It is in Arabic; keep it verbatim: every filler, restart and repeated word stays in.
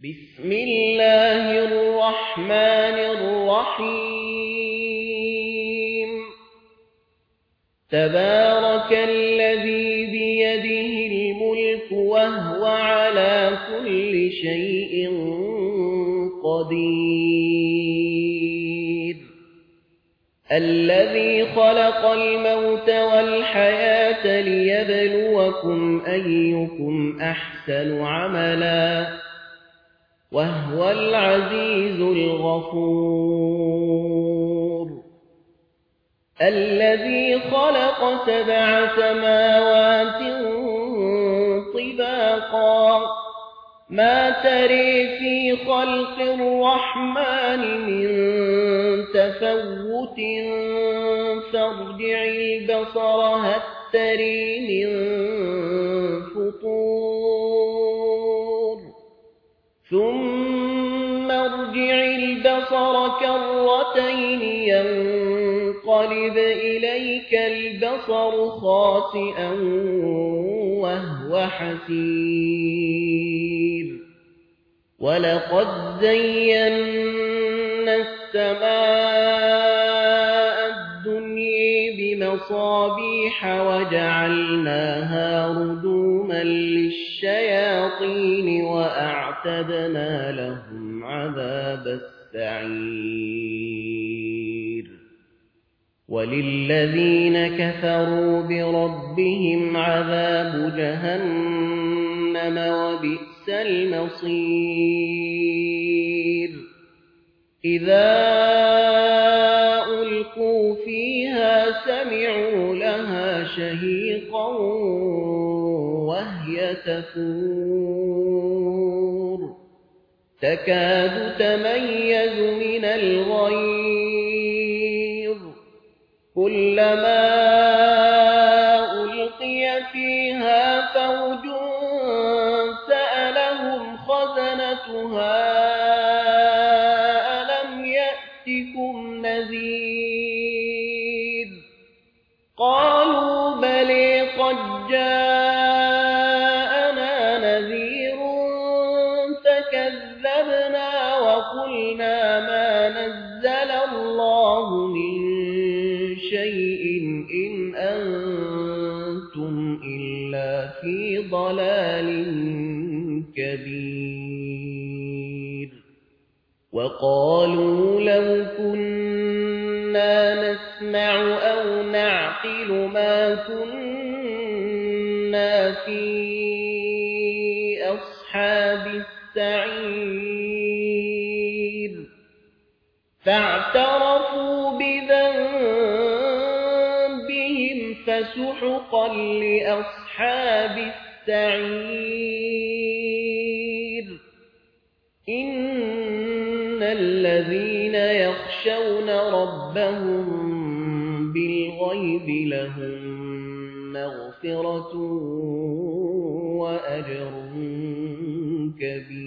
بسم الله الرحمن الرحيم تبارك الذي بيده الملك وهو على كل شيء قدير الذي خلق الموت والحياة ليبلوكم أيكم أحسن عملا وهو العزيز الغفور الذي خلق سبع سماوات طباقا ما تري في خلق الرحمن من تفوت فارجع البصر هل تري من فطور ثم ارجع البصر كرتين ينقلب إليك البصر خاسئا وهو حسير ولقد زينا السماء الدنيا بمصابيح وجعلناها رجوما للشياطين وأعتدنا لهم عذاب السعير وللذين كفروا بربهم عذاب جهنم وبئس المصير إذا ألقوا فيها سمعوا لها شهيقا وهي تفور تكاد تميز من الغيظ كلما ألقي فيها فوج سألهم خزنتها ألم يأتكم نذير قالوا بلى قد جاءنا نذير فكذبنا وقلنا ما نزل الله من شيء إن أنتم إلا في ضلال كبير وقالوا لو كنا نسمع أو نعقل ما كنا في أصحاب السعير فاعترفوا بذنبهم فسحقا لأصحاب السعير إن الذين يخشون ربهم بالغيب لهم مغفرة وأجر كبير